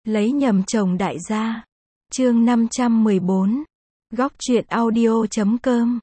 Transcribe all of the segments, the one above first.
Lấy nhầm chồng đại gia. Chương 514. Góc truyện audio.com.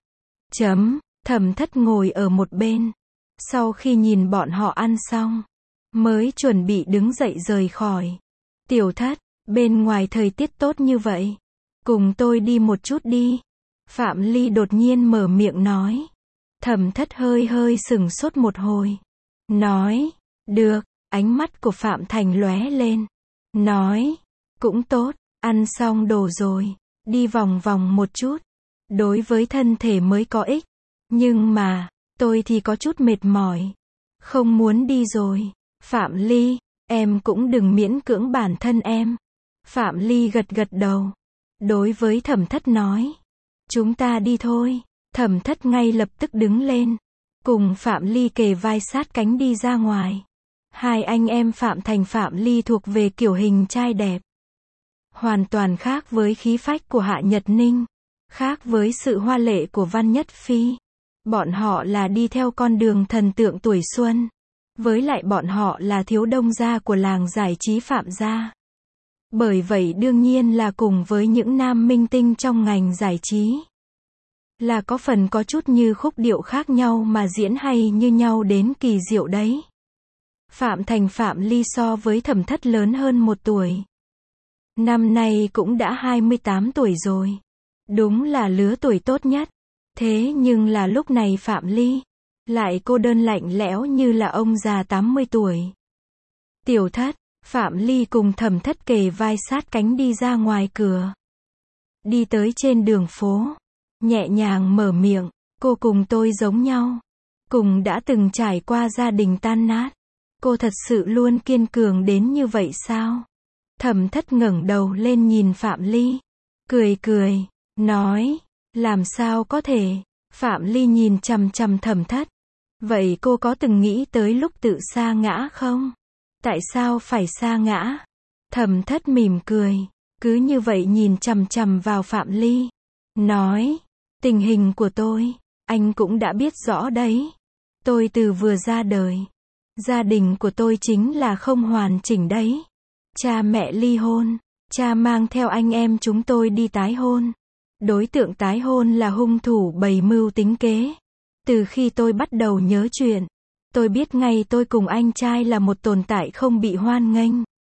Thẩm Thất ngồi ở một bên. Sau khi nhìn bọn họ ăn xong, mới chuẩn bị đứng dậy rời khỏi. Tiểu Thất, bên ngoài thời tiết tốt như vậy, cùng tôi đi một chút đi. Phạm Ly đột nhiên mở miệng nói. Thẩm Thất hơi hơi sững sốt một hồi. Nói, được, ánh mắt của Phạm Thành lóe lên. Nói, cũng tốt, ăn xong đồ rồi, đi vòng vòng một chút. Đối với thân thể mới có ích. Nhưng mà, tôi thì có chút mệt mỏi. Không muốn đi rồi. Phạm Ly, em cũng đừng miễn cưỡng bản thân em. Phạm Ly gật gật đầu. Đối với Thẩm Thất nói. Chúng ta đi thôi. Thẩm Thất ngay lập tức đứng lên. Cùng Phạm Ly kề vai sát cánh đi ra ngoài. Hai anh em Phạm Thành Phạm Ly thuộc về kiểu hình trai đẹp. Hoàn toàn khác với khí phách của Hạ Nhật Ninh. Khác với sự hoa lệ của Văn Nhất Phi. Bọn họ là đi theo con đường thần tượng tuổi xuân. Với lại bọn họ là thiếu đông gia của làng giải trí Phạm gia. Bởi vậy đương nhiên là cùng với những nam minh tinh trong ngành giải trí. Là có phần có chút như khúc điệu khác nhau mà diễn hay như nhau đến kỳ diệu đấy. Phạm Thành Phạm Ly so với Thẩm Thất lớn hơn 1 tuổi. Năm nay cũng đã 28 tuổi rồi. Đúng là lứa tuổi tốt nhất. Thế nhưng là lúc này Phạm Ly lại cô đơn lạnh lẽo như là ông già 80 tuổi. Tiểu Thất, Phạm Ly cùng Thẩm Thất kề vai sát cánh đi ra ngoài cửa. Đi tới trên đường phố, nhẹ nhàng mở miệng, cô cùng tôi giống nhau. Cùng đã từng trải qua gia đình tan nát. Cô thật sự luôn kiên cường đến như vậy sao? Thẩm Thất ngẩng đầu lên nhìn Phạm Ly. Cười cười, nói, làm sao có thể? Phạm Ly nhìn chằm chằm Thẩm Thất. Vậy cô có từng nghĩ tới lúc tự sa ngã không? Tại sao phải sa ngã? Thẩm Thất mỉm cười, cứ như vậy nhìn chằm chằm vào Phạm Ly. Nói, tình hình của tôi, anh cũng đã biết rõ đấy. Tôi từ vừa ra đời. Gia đình của tôi chính là không hoàn chỉnh đấy. Cha mẹ ly hôn. Cha mang theo anh em chúng tôi đi tái hôn. Đối tượng tái hôn là hung thủ bày mưu tính kế. Từ khi tôi bắt đầu nhớ chuyện, tôi biết ngay tôi cùng anh trai là một tồn tại không bị hoan nghênh.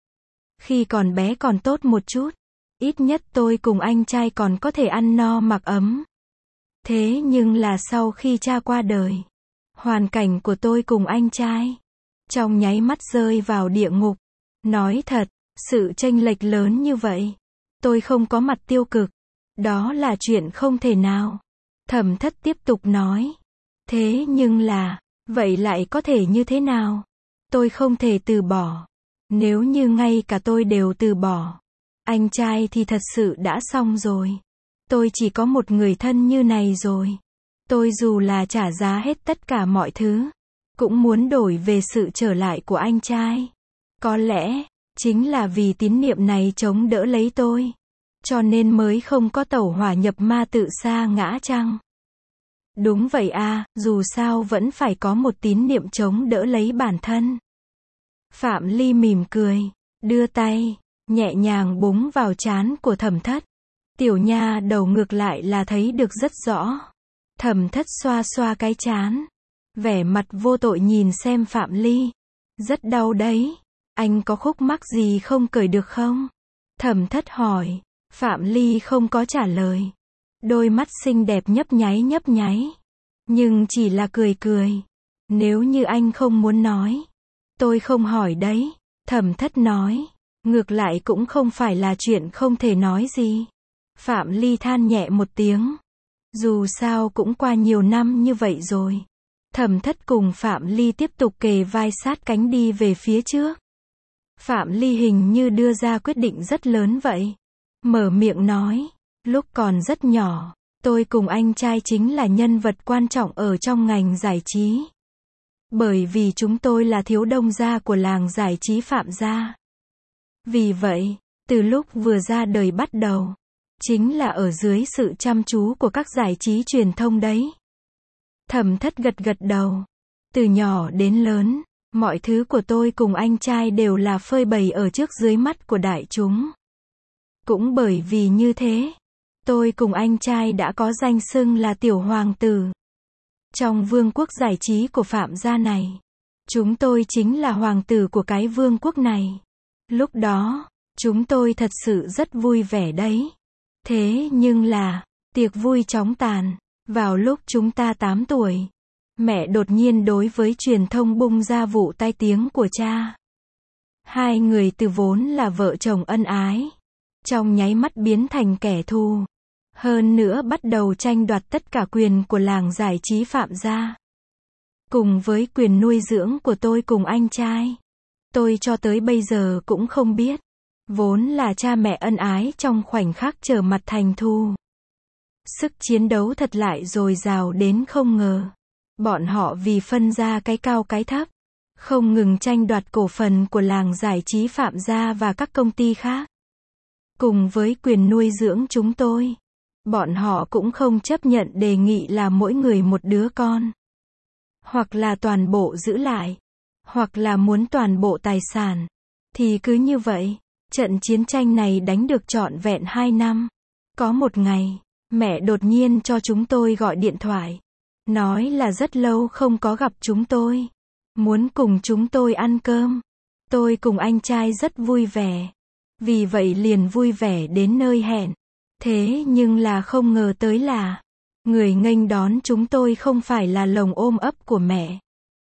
Khi còn bé còn tốt một chút. Ít nhất tôi cùng anh trai còn có thể ăn no mặc ấm. Thế nhưng là sau khi cha qua đời, hoàn cảnh của tôi cùng anh trai trong nháy mắt rơi vào địa ngục. Nói thật, sự chênh lệch lớn như vậy, tôi không có mặt tiêu cực. Đó là chuyện không thể nào. Thẩm Thất tiếp tục nói. Thế nhưng là, vậy lại có thể như thế nào? Tôi không thể từ bỏ. Nếu như ngay cả tôi đều từ bỏ, anh trai thì thật sự đã xong rồi. Tôi chỉ có một người thân như này rồi. Tôi dù là trả giá hết tất cả mọi thứ, cũng muốn đổi về sự trở lại của anh trai. Có lẽ, chính là vì tín niệm này chống đỡ lấy tôi. Cho nên mới không có tẩu hỏa nhập ma tự sa ngã chăng? Đúng vậy à, dù sao vẫn phải có một tín niệm chống đỡ lấy bản thân. Phạm Ly mỉm cười, đưa tay, nhẹ nhàng búng vào trán của Thẩm Thất. Tiểu nha đầu ngược lại là thấy được rất rõ. Thẩm Thất xoa xoa cái trán, vẻ mặt vô tội nhìn xem Phạm Ly. Rất đau đấy, anh có khúc mắc gì không cởi được không? Thẩm Thất hỏi. Phạm Ly không có trả lời. Đôi mắt xinh đẹp nhấp nháy. Nhưng chỉ là cười cười. Nếu như anh không muốn nói, tôi không hỏi đấy. Thẩm Thất nói. Ngược lại cũng không phải là chuyện không thể nói gì. Phạm Ly than nhẹ một tiếng. Dù sao cũng qua nhiều năm như vậy rồi. Thẩm Thất cùng Phạm Ly tiếp tục kề vai sát cánh đi về phía trước. Phạm Ly hình như đưa ra quyết định rất lớn vậy. Mở miệng nói, lúc còn rất nhỏ, tôi cùng anh trai chính là nhân vật quan trọng ở trong ngành giải trí. Bởi vì chúng tôi là thiếu đông gia của làng giải trí Phạm gia. Vì vậy, từ lúc vừa ra đời bắt đầu, chính là ở dưới sự chăm chú của các giải trí truyền thông đấy. Thẩm Thất gật gật đầu. Từ nhỏ đến lớn, Mọi thứ của tôi cùng anh trai đều là phơi bày ở trước dưới mắt của đại chúng. Cũng bởi vì như thế, tôi cùng anh trai đã có danh xưng là tiểu hoàng tử. Trong vương quốc giải trí của Phạm gia này, chúng tôi chính là hoàng tử của cái vương quốc này. Lúc đó, chúng tôi thật sự rất vui vẻ đấy. Thế nhưng là, tiệc vui chóng tàn. Vào lúc chúng ta 8 tuổi, mẹ đột nhiên đối với truyền thông bung ra vụ tai tiếng của cha. Hai người từ vốn là vợ chồng ân ái, trong nháy mắt biến thành kẻ thù. Hơn nữa bắt đầu tranh đoạt tất cả quyền của làng giải trí Phạm gia. Cùng với quyền nuôi dưỡng của tôi cùng anh trai. Tôi cho tới bây giờ cũng không biết. Vốn là cha mẹ ân ái trong khoảnh khắc trở mặt thành thù. Sức chiến đấu thật lại dồi dào đến không ngờ. Bọn họ vì phân ra cái cao cái thấp, không ngừng tranh đoạt cổ phần của làng giải trí Phạm gia và các công ty khác. Cùng với quyền nuôi dưỡng chúng tôi, bọn họ cũng không chấp nhận đề nghị là mỗi người một đứa con. Hoặc là toàn bộ giữ lại, hoặc là muốn toàn bộ tài sản. Thì cứ như vậy, trận chiến tranh này đánh được trọn vẹn 2 năm. Có một ngày, mẹ đột nhiên cho chúng tôi gọi điện thoại. Nói là rất lâu không có gặp chúng tôi. Muốn cùng chúng tôi ăn cơm. Tôi cùng anh trai rất vui vẻ. Vì vậy liền vui vẻ đến nơi hẹn. Thế nhưng là không ngờ tới là, người nghênh đón chúng tôi không phải là lồng ôm ấp của mẹ,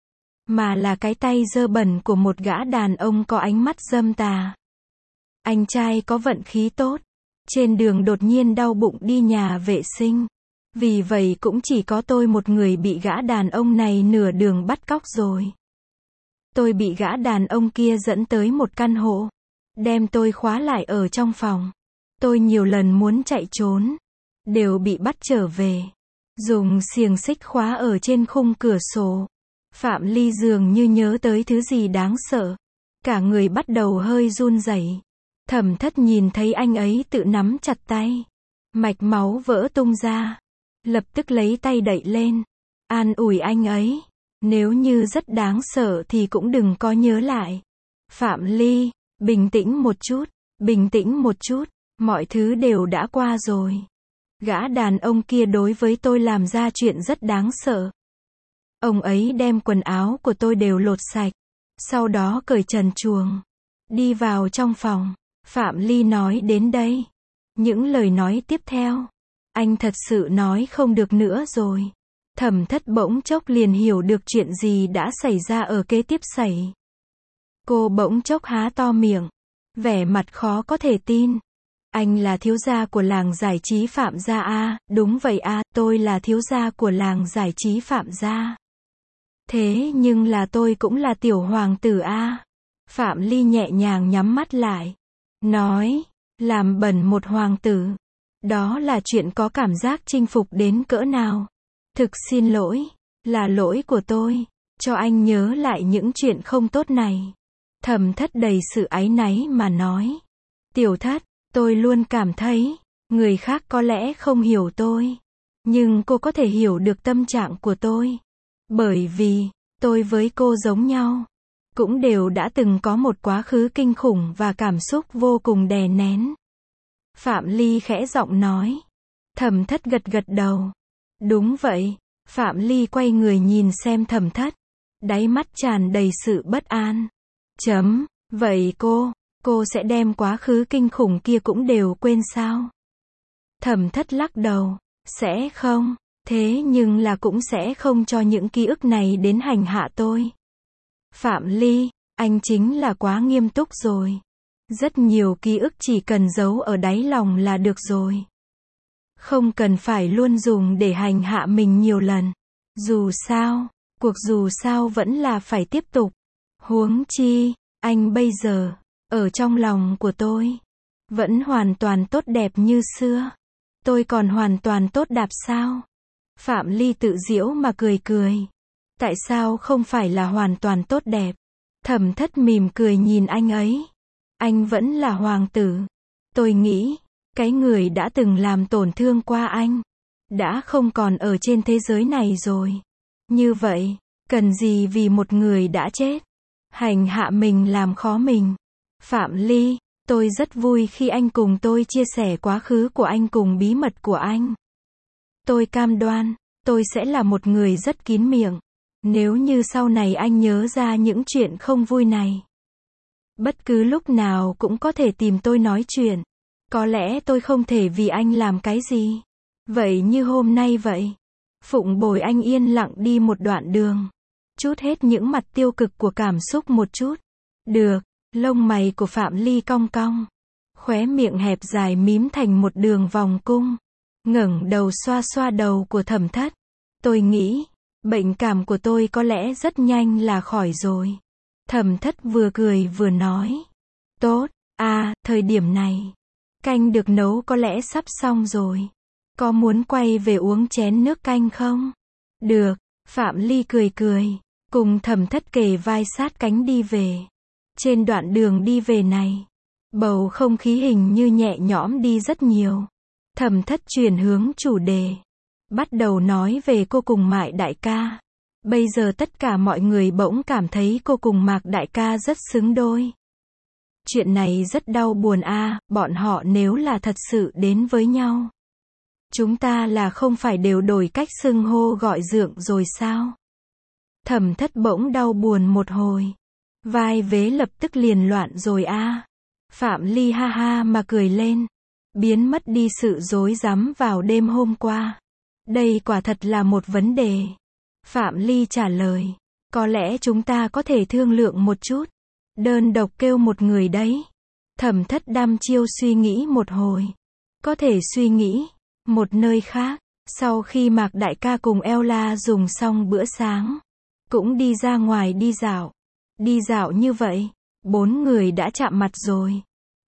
mà là cái tay dơ bẩn của một gã đàn ông có ánh mắt dâm tà. Anh trai có vận khí tốt. Trên đường đột nhiên đau bụng đi nhà vệ sinh. Vì vậy cũng chỉ có tôi một người bị gã đàn ông này nửa đường bắt cóc rồi. Tôi bị gã đàn ông kia dẫn tới một căn hộ. Đem tôi khóa lại ở trong phòng. Tôi nhiều lần muốn chạy trốn. Đều bị bắt trở về. Dùng xiềng xích khóa ở trên khung cửa sổ. Phạm Ly dường như nhớ tới thứ gì đáng sợ. Cả người bắt đầu hơi run rẩy. Thẩm Thất nhìn thấy anh ấy tự nắm chặt tay. Mạch máu vỡ tung ra. Lập tức lấy tay đậy lên. An ủi anh ấy. Nếu như rất đáng sợ thì cũng đừng có nhớ lại. Phạm Ly, bình tĩnh một chút. Bình tĩnh một chút. Mọi thứ đều đã qua rồi. Gã đàn ông kia đối với tôi làm ra chuyện rất đáng sợ. Ông ấy đem quần áo của tôi đều lột sạch. Sau đó cởi trần truồng. Đi vào trong phòng. Phạm Ly nói đến đây. Những lời nói tiếp theo. Anh thật sự nói không được nữa rồi. Thẩm Thất bỗng chốc liền hiểu được chuyện gì đã xảy ra ở kế tiếp xảy. Cô bỗng chốc há to miệng. Vẻ mặt khó có thể tin. Anh là thiếu gia của làng giải trí Phạm gia a? Đúng vậy a, tôi là thiếu gia của làng giải trí Phạm gia. Thế nhưng là tôi cũng là tiểu hoàng tử a. Phạm Ly nhẹ nhàng nhắm mắt lại. Nói, làm bẩn một hoàng tử. Đó là chuyện có cảm giác chinh phục đến cỡ nào. Thực xin lỗi, là lỗi của tôi. Cho anh nhớ lại những chuyện không tốt này. Thẩm Thất đầy sự áy náy mà nói. Tiểu Thất, tôi luôn cảm thấy, người khác có lẽ không hiểu tôi. Nhưng cô có thể hiểu được tâm trạng của tôi. Bởi vì, tôi với cô giống nhau. Cũng đều đã từng có một quá khứ kinh khủng và cảm xúc vô cùng đè nén. Phạm Ly khẽ giọng nói. Thẩm Thất gật gật đầu. Đúng vậy. Phạm Ly quay người nhìn xem Thẩm Thất. Đáy mắt tràn đầy sự bất an. Vậy cô sẽ đem quá khứ kinh khủng kia cũng đều quên sao? Thẩm Thất lắc đầu. Sẽ không. Thế nhưng là cũng sẽ không cho những ký ức này đến hành hạ tôi. Phạm Ly, anh chính là quá nghiêm túc rồi. Rất nhiều ký ức chỉ cần giấu ở đáy lòng là được rồi. Không cần phải luôn dùng để hành hạ mình nhiều lần. Dù sao vẫn là phải tiếp tục. Huống chi, anh bây giờ, ở trong lòng của tôi, vẫn hoàn toàn tốt đẹp như xưa. Tôi còn hoàn toàn tốt đẹp sao? Phạm Ly tự giễu mà cười cười. Tại sao không phải là hoàn toàn tốt đẹp? Thẩm Thất mỉm cười nhìn anh ấy. Anh vẫn là hoàng tử. Tôi nghĩ, cái người đã từng làm tổn thương qua anh, đã không còn ở trên thế giới này rồi. Như vậy, cần gì vì một người đã chết, hành hạ mình làm khó mình. Phạm Ly, tôi rất vui khi anh cùng tôi chia sẻ quá khứ của anh cùng bí mật của anh. Tôi cam đoan, tôi sẽ là một người rất kín miệng. Nếu như sau này anh nhớ ra những chuyện không vui này, bất cứ lúc nào cũng có thể tìm tôi nói chuyện. Có lẽ tôi không thể vì anh làm cái gì. Vậy như hôm nay vậy. Phụng bồi anh yên lặng đi một đoạn đường. Chút hết những mặt tiêu cực của cảm xúc một chút. Được, lông mày của Phạm Ly cong cong. Khóe miệng hẹp dài mím thành một đường vòng cung. Ngẩng đầu xoa xoa đầu của Thẩm Thất. Tôi nghĩ, bệnh cảm của tôi có lẽ rất nhanh là khỏi rồi. Thẩm Thất vừa cười vừa nói. Tốt, thời điểm này, canh được nấu có lẽ sắp xong rồi. Có muốn quay về uống chén nước canh không? Được, Phạm Ly cười cười, cùng Thẩm Thất kề vai sát cánh đi về. Trên đoạn đường đi về này, bầu không khí hình như nhẹ nhõm đi rất nhiều. Thẩm Thất chuyển hướng chủ đề, bắt đầu nói về cô cùng Mại đại ca. Bây giờ tất cả mọi người bỗng cảm thấy cô cùng Mạc đại ca rất xứng đôi. Chuyện này rất đau buồn bọn họ nếu là thật sự đến với nhau. Chúng ta là không phải đều đổi cách xưng hô gọi dượng rồi sao? Thẩm Thất bỗng đau buồn một hồi. Vai vế lập tức liền loạn rồi Phạm Ly ha ha mà cười lên. Biến mất đi sự rối rắm vào đêm hôm qua. Đây quả thật là một vấn đề. Phạm Ly trả lời. Có lẽ chúng ta có thể thương lượng một chút. Đơn độc kêu một người đấy. Thẩm Thất đăm chiêu suy nghĩ một hồi. Có thể suy nghĩ. Một nơi khác. Sau khi Mạc đại ca cùng Ella dùng xong bữa sáng, cũng đi ra ngoài đi dạo. Đi dạo như vậy, 4 người đã chạm mặt rồi.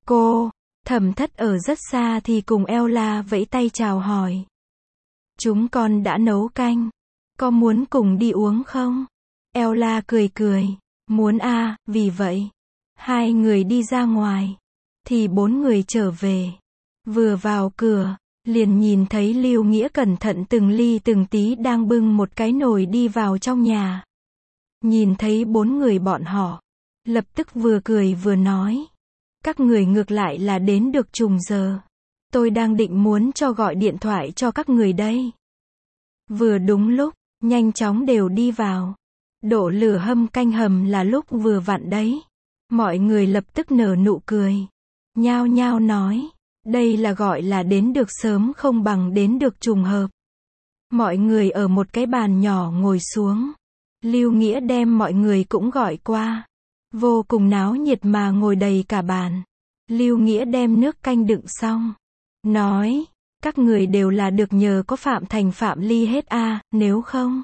Thẩm Thất ở rất xa thì cùng Ella vẫy tay chào hỏi. Chúng con đã nấu canh. Có muốn cùng đi uống không? Ella cười cười. Muốn vì vậy. 2 người đi ra ngoài. Thì 4 người trở về. Vừa vào cửa, liền nhìn thấy Lưu Nghĩa cẩn thận từng ly từng tí đang bưng một cái nồi đi vào trong nhà. Nhìn thấy 4 người bọn họ, lập tức vừa cười vừa nói. Các người ngược lại là đến được trùng giờ. Tôi đang định muốn gọi điện thoại cho các người đây. Vừa đúng lúc, nhanh chóng đều đi vào. Đổ lửa hâm canh hầm là lúc vừa vặn đấy. Mọi người lập tức nở nụ cười. Nhao nhao nói. Đây là gọi là đến được sớm không bằng đến được trùng hợp. Mọi người ở một cái bàn nhỏ ngồi xuống. Lưu Nghĩa đem mọi người cũng gọi qua. Vô cùng náo nhiệt mà ngồi đầy cả bàn. Lưu Nghĩa đem nước canh đựng xong. Nói, các người đều là được nhờ có Phạm Thành Phạm Ly hết nếu không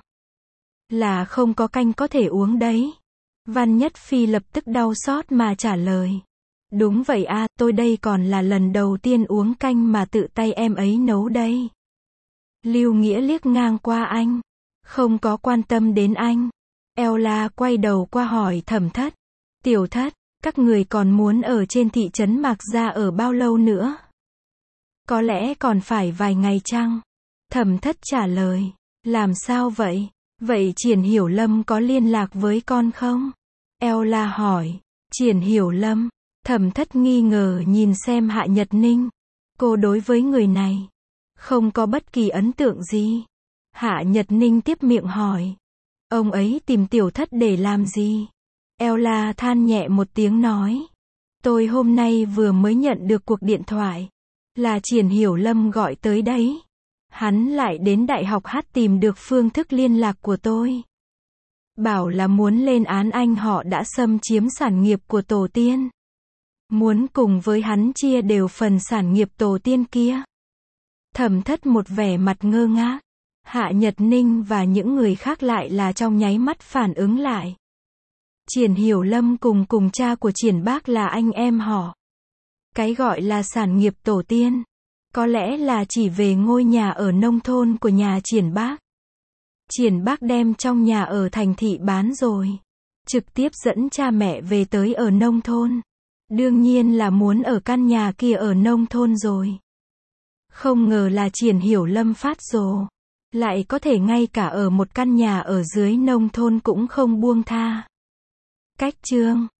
là không có canh có thể uống đấy. Văn Nhất Phi lập tức đau xót mà trả lời. Đúng vậy tôi đây còn là lần đầu tiên uống canh mà tự tay em ấy nấu đây. Lưu Nghĩa liếc ngang qua anh. Không có quan tâm đến anh. Ella quay đầu qua hỏi Thẩm Thất. Tiểu Thất, các người còn muốn ở trên thị trấn Mạc Gia ở bao lâu nữa? Có lẽ còn phải vài ngày chăng? Thẩm Thất trả lời. Làm sao vậy? Vậy Triển Hiểu Lâm có liên lạc với con không? Ella hỏi. Triển Hiểu Lâm. Thẩm Thất nghi ngờ nhìn xem Hạ Nhật Ninh. Cô đối với người này không có bất kỳ ấn tượng gì. Hạ Nhật Ninh tiếp miệng hỏi. Ông ấy tìm Tiểu Thất để làm gì? Ella than nhẹ một tiếng nói. Tôi hôm nay vừa mới nhận được cuộc điện thoại. Là Triển Hiểu Lâm gọi tới đấy. Hắn lại đến Đại học Hát tìm được phương thức liên lạc của tôi. Bảo là muốn lên án anh họ đã xâm chiếm sản nghiệp của tổ tiên. Muốn cùng với hắn chia đều phần sản nghiệp tổ tiên kia. Thẩm Thất một vẻ mặt ngơ ngác. Hạ Nhật Ninh và những người khác lại là trong nháy mắt phản ứng lại. Triển Hiểu Lâm cùng cha của Triển Bác là anh em họ. Cái gọi là sản nghiệp tổ tiên, có lẽ là chỉ về ngôi nhà ở nông thôn của nhà Triển Bác. Triển Bác đem trong nhà ở thành thị bán rồi. Trực tiếp dẫn cha mẹ về tới ở nông thôn. Đương nhiên là muốn ở căn nhà kia ở nông thôn rồi. Không ngờ là Triển Hiểu Lâm phát rồ. Lại có thể ngay cả ở một căn nhà ở dưới nông thôn cũng không buông tha. Cách chương